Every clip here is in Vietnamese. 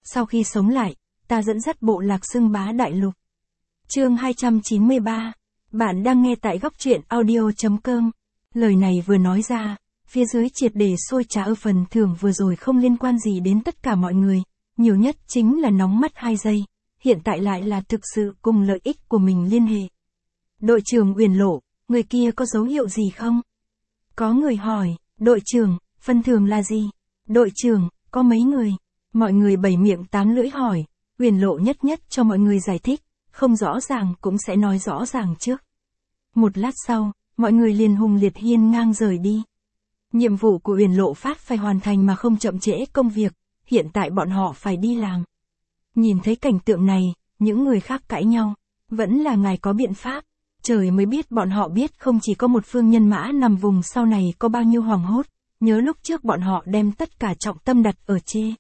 Sau khi sống lại, ta dẫn dắt bộ lạc xưng bá đại lục. Chương 293. Bạn đang nghe tại góc truyện audio.com. Lời này vừa nói ra, phía dưới triệt để sôi trào. Phần thưởng vừa rồi không liên quan gì đến tất cả mọi người, nhiều nhất chính là nóng mắt 2 giây, hiện tại lại là thực sự cùng lợi ích của mình liên hệ. Đội trưởng Uyển Lộ, người kia có dấu hiệu gì không? Có người hỏi, đội trưởng, phần thưởng là gì? Đội trưởng, có mấy người? Mọi người bảy miệng tám lưỡi hỏi, Uyển Lộ nhất cho mọi người giải thích, không rõ ràng cũng sẽ nói rõ ràng trước. Một lát sau, mọi người liền hùng liệt hiên ngang rời đi. Nhiệm vụ của Uyển Lộ phát phải hoàn thành mà không chậm trễ công việc, hiện tại bọn họ phải đi làm. Nhìn thấy cảnh tượng này, những người khác cãi nhau, vẫn là ngài có biện pháp, trời mới biết bọn họ biết không chỉ có một phương nhân mã nằm vùng sau này có bao nhiêu hoảng hốt, nhớ lúc trước bọn họ đem tất cả trọng tâm đặt ở chê.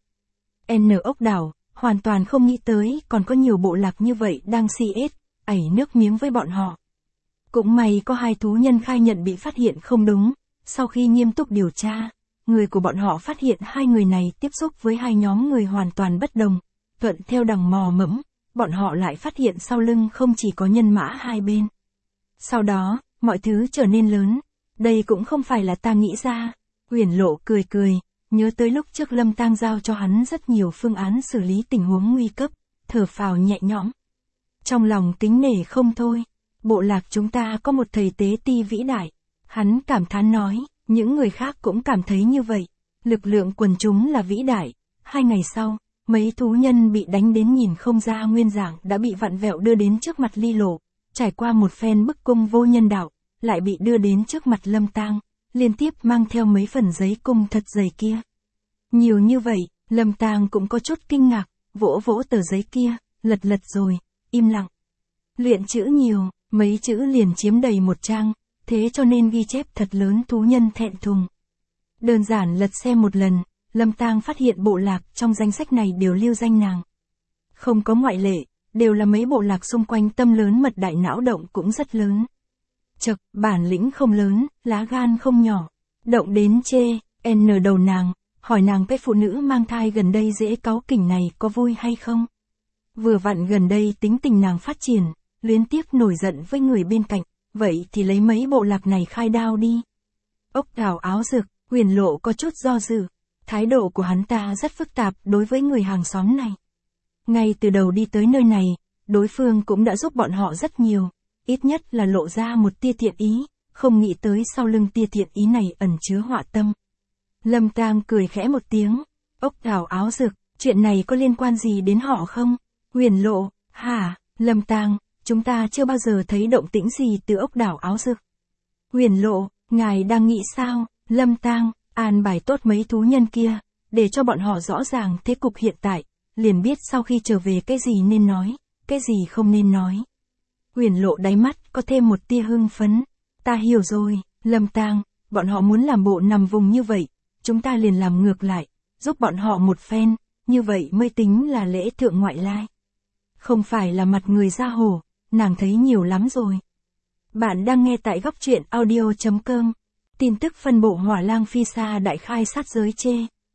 N ốc đảo, hoàn toàn không nghĩ tới còn có nhiều bộ lạc như vậy đang CS, ẩy nước miếng với bọn họ. Cũng may có 2 thú nhân khai nhận bị phát hiện không đúng, sau khi nghiêm túc điều tra, người của bọn họ phát hiện 2 người này tiếp xúc với 2 nhóm người hoàn toàn bất đồng, thuận theo đằng mò mẫm, bọn họ lại phát hiện sau lưng không chỉ có nhân mã 2 bên. Sau đó, mọi thứ trở nên lớn, đây cũng không phải là ta nghĩ ra, Uyển Lộ cười, nhớ tới lúc trước Lâm Tang giao cho hắn rất nhiều phương án xử lý tình huống nguy cấp, thở phào nhẹ nhõm. Trong lòng kính nể không thôi, bộ lạc chúng ta có một thầy tế ti vĩ đại, hắn cảm thán nói, những người khác cũng cảm thấy như vậy, lực lượng quần chúng là vĩ đại. 2 ngày sau, mấy thú nhân bị đánh đến nhìn không ra nguyên dạng đã bị vặn vẹo đưa đến trước mặt Ly Lộ, trải qua một phen bức cung vô nhân đạo, lại bị đưa đến trước mặt Lâm Tang, liên tiếp mang theo mấy phần giấy cung thật dày kia. Nhiều như vậy, Lâm Tang cũng có chút kinh ngạc, vỗ tờ giấy kia, lật rồi, im lặng. Luyện chữ nhiều, mấy chữ liền chiếm đầy một trang, thế cho nên ghi chép thật lớn thú nhân thẹn thùng. Đơn giản lật xem một lần, Lâm Tang phát hiện bộ lạc trong danh sách này đều lưu danh nàng. Không có ngoại lệ, đều là mấy bộ lạc xung quanh tâm lớn mật đại não động cũng rất lớn. Chậc, bản lĩnh không lớn, lá gan không nhỏ. Động đến chê, N đầu nàng, hỏi nàng cái phụ nữ mang thai gần đây dễ cáu kỉnh này có vui hay không? Vừa vặn gần đây tính tình nàng phát triển, liên tiếp nổi giận với người bên cạnh, vậy thì lấy mấy bộ lạc này khai đao đi. Ốc đảo áo rực, Uyển Lộ có chút do dự, thái độ của hắn ta rất phức tạp đối với người hàng xóm này. Ngay từ đầu đi tới nơi này, đối phương cũng đã giúp bọn họ rất nhiều, ít nhất là lộ ra một tia thiện ý, không nghĩ tới sau lưng tia thiện ý này ẩn chứa họa tâm. Lâm Tang cười khẽ một tiếng, ốc đảo áo rực, chuyện này có liên quan gì đến họ không? Uyển Lộ, hả, Lâm Tang, chúng ta chưa bao giờ thấy động tĩnh gì từ ốc đảo áo rực. Uyển Lộ, ngài đang nghĩ sao? Lâm Tang, an bài tốt mấy thú nhân kia, để cho bọn họ rõ ràng thế cục hiện tại, liền biết sau khi trở về cái gì nên nói, cái gì không nên nói. Uyển Lộ đáy mắt có thêm một tia hưng phấn, ta hiểu rồi, Lâm Tang, bọn họ muốn làm bộ nằm vùng như vậy, chúng ta liền làm ngược lại, giúp bọn họ một phen, như vậy mới tính là lễ thượng ngoại lai. Không phải là mặt người ra hổ, nàng thấy nhiều lắm rồi. Bạn đang nghe tại góc truyện audio.com. Tin tức phân bộ hỏa lang phi xa đại khai sát giới chê.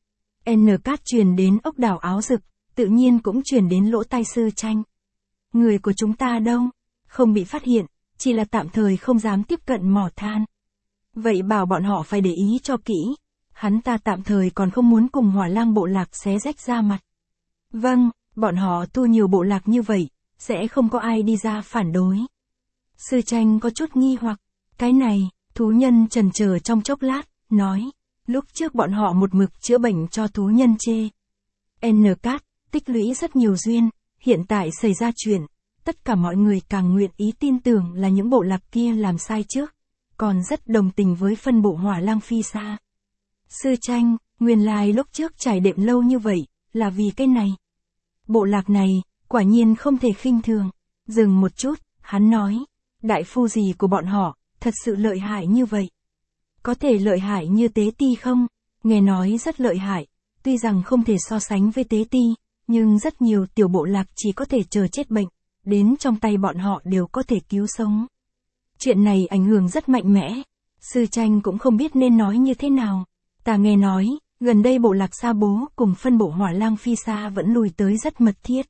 N cát truyền đến ốc đảo áo rực, tự nhiên cũng truyền đến lỗ tai Sư Tranh. Người của chúng ta đâu? Không bị phát hiện, chỉ là tạm thời không dám tiếp cận mỏ than. Vậy bảo bọn họ phải để ý cho kỹ. Hắn ta tạm thời còn không muốn cùng hỏa lang bộ lạc xé rách ra mặt. Vâng, bọn họ tu nhiều bộ lạc như vậy, sẽ không có ai đi ra phản đối. Sư Tranh có chút nghi hoặc, cái này, thú nhân chần chờ trong chốc lát, nói, lúc trước bọn họ một mực chữa bệnh cho thú nhân chê. N cát, tích lũy rất nhiều duyên, hiện tại xảy ra chuyện, tất cả mọi người càng nguyện ý tin tưởng là những bộ lạc kia làm sai trước, còn rất đồng tình với phân bộ hỏa lang phi xa. Sư Tranh, nguyên lai lúc trước trải đệm lâu như vậy, là vì cái này. Bộ lạc này, quả nhiên không thể khinh thường. Dừng một chút, hắn nói, đại phu gì của bọn họ, thật sự lợi hại như vậy. Có thể lợi hại như tế ti không? Nghe nói rất lợi hại, tuy rằng không thể so sánh với tế ti, nhưng rất nhiều tiểu bộ lạc chỉ có thể chờ chết bệnh, đến trong tay bọn họ đều có thể cứu sống. Chuyện này ảnh hưởng rất mạnh mẽ. Sư Tranh cũng không biết nên nói như thế nào. Ta nghe nói, Gần đây bộ lạc Sa Bố cùng phân bộ Hỏa Lang Phi Sa vẫn lùi tới rất mật thiết.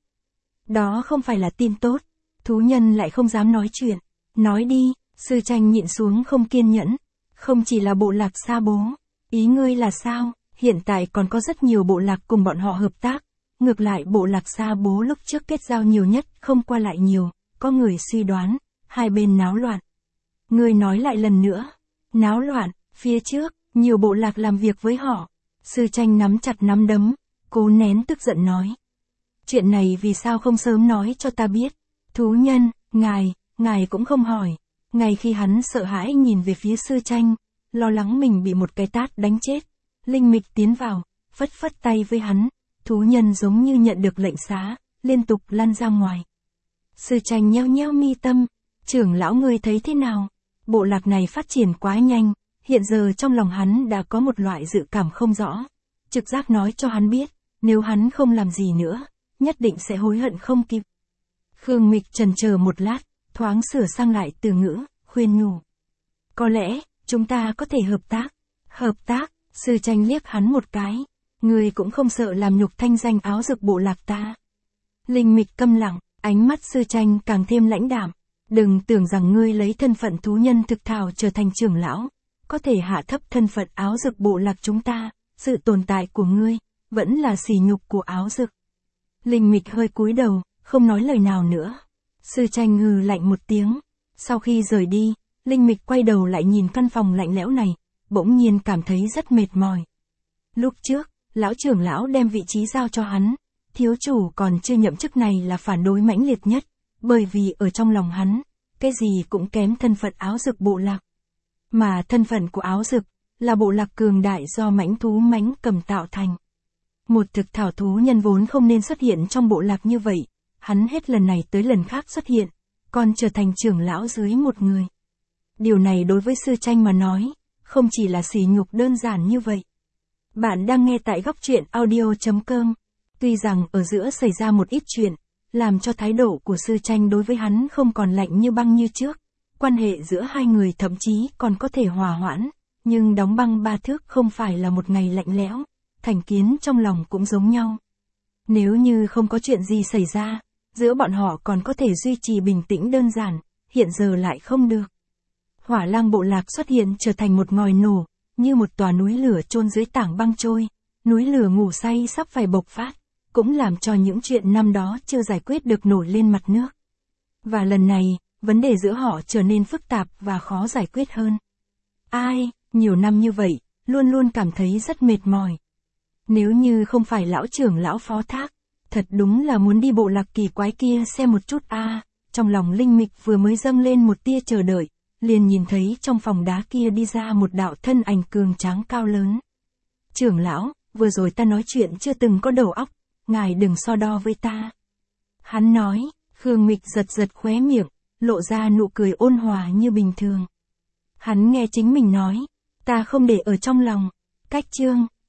Đó không phải là tin tốt. Thú nhân lại không dám nói chuyện. Nói đi, Sư Tranh nhịn xuống không kiên nhẫn. Không chỉ là bộ lạc Sa Bố. Ý ngươi là sao? Hiện tại còn có rất nhiều bộ lạc cùng bọn họ hợp tác. Ngược lại bộ lạc Sa Bố lúc trước kết giao nhiều nhất không qua lại nhiều. Có người suy đoán, hai bên náo loạn. Ngươi nói lại lần nữa. Náo loạn, phía trước, nhiều bộ lạc làm việc với họ. Sư Tranh nắm chặt nắm đấm, cố nén tức giận nói. Chuyện này vì sao không sớm nói cho ta biết? Thú nhân, ngài cũng không hỏi. Ngay khi hắn sợ hãi nhìn về phía Sư Tranh, lo lắng mình bị một cái tát đánh chết. Linh Mịch tiến vào, phất phất tay với hắn. Thú nhân giống như nhận được lệnh xá, liên tục lăn ra ngoài. Sư Tranh nheo nheo mi tâm. Trưởng lão ngươi thấy thế nào? Bộ lạc này phát triển quá nhanh. Hiện giờ trong lòng hắn đã có một loại dự cảm không rõ. Trực giác nói cho hắn biết, nếu hắn không làm gì nữa, nhất định sẽ hối hận không kịp. Khương Mịch chần chờ một lát, thoáng sửa sang lại từ ngữ, khuyên nhủ. Có lẽ, chúng ta có thể hợp tác. Hợp tác, Sư Tranh liếc hắn một cái. Ngươi cũng không sợ làm nhục thanh danh áo dực bộ lạc ta. Linh Mịch câm lặng, ánh mắt Sư Tranh càng thêm lãnh đạm. Đừng tưởng rằng ngươi lấy thân phận thú nhân thực thảo trở thành trưởng lão. Có thể hạ thấp thân phận áo dực bộ lạc chúng ta, sự tồn tại của ngươi, vẫn là sỉ nhục của áo dực. Linh Mịch hơi cúi đầu, không nói lời nào nữa. Sư Tranh hừ lạnh một tiếng. Sau khi rời đi, Linh Mịch quay đầu lại nhìn căn phòng lạnh lẽo này, bỗng nhiên cảm thấy rất mệt mỏi. Lúc trước, lão trưởng lão đem vị trí giao cho hắn, thiếu chủ còn chưa nhậm chức này là phản đối mãnh liệt nhất, bởi vì ở trong lòng hắn, cái gì cũng kém thân phận áo dực bộ lạc. Mà thân phận của áo dực, là bộ lạc cường đại do mãnh thú mãnh cầm tạo thành. Một thực thảo thú nhân vốn không nên xuất hiện trong bộ lạc như vậy, hắn hết lần này tới lần khác xuất hiện, còn trở thành trưởng lão dưới một người. Điều này đối với Sư Tranh mà nói, không chỉ là sỉ nhục đơn giản như vậy. Bạn đang nghe tại góc truyện audio.com. Tuy rằng ở giữa xảy ra một ít chuyện, làm cho thái độ của Sư Tranh đối với hắn không còn lạnh như băng như trước. Quan hệ giữa hai người thậm chí còn có thể hòa hoãn, nhưng đóng băng ba thước không phải là một ngày lạnh lẽo, thành kiến trong lòng cũng giống nhau. Nếu như không có chuyện gì xảy ra, giữa bọn họ còn có thể duy trì bình tĩnh đơn giản, hiện giờ lại không được. Hỏa Lang bộ lạc xuất hiện trở thành một ngòi nổ, như một tòa núi lửa chôn dưới tảng băng trôi, núi lửa ngủ say sắp phải bộc phát, cũng làm cho những chuyện năm đó chưa giải quyết được nổi lên mặt nước. Và lần này, vấn đề giữa họ trở nên phức tạp và khó giải quyết hơn. Ai, nhiều năm như vậy, luôn luôn cảm thấy rất mệt mỏi. Nếu như không phải lão trưởng lão phó thác, thật đúng là muốn đi bộ lạc kỳ quái kia xem một chút a. Trong lòng Linh Mịch vừa mới dâng lên một tia chờ đợi, liền nhìn thấy trong phòng đá kia đi ra một đạo thân ảnh cường tráng cao lớn. Trưởng lão, vừa rồi ta nói chuyện chưa từng có đầu óc, ngài đừng so đo với ta. Hắn nói, Khương Mịch giật giật khóe miệng, lộ ra nụ cười ôn hòa như bình thường. Hắn nghe chính mình nói, ta không để ở trong lòng. Cách chương